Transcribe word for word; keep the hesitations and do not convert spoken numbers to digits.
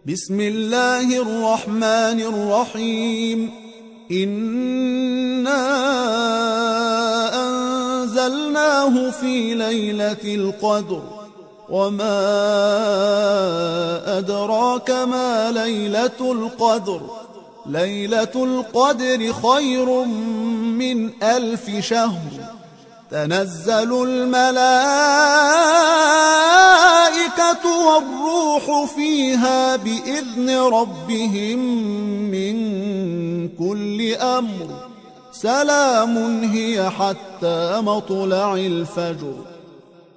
بسم الله الرحمن الرحيم إنا أنزلناه في ليلة القدر وما أدراك ما ليلة القدر ليلة القدر خير من ألف شهر تنزل الملائكة والروح فيها بإذن ربهم من كل أمر سلام هي حتى مطلع الفجر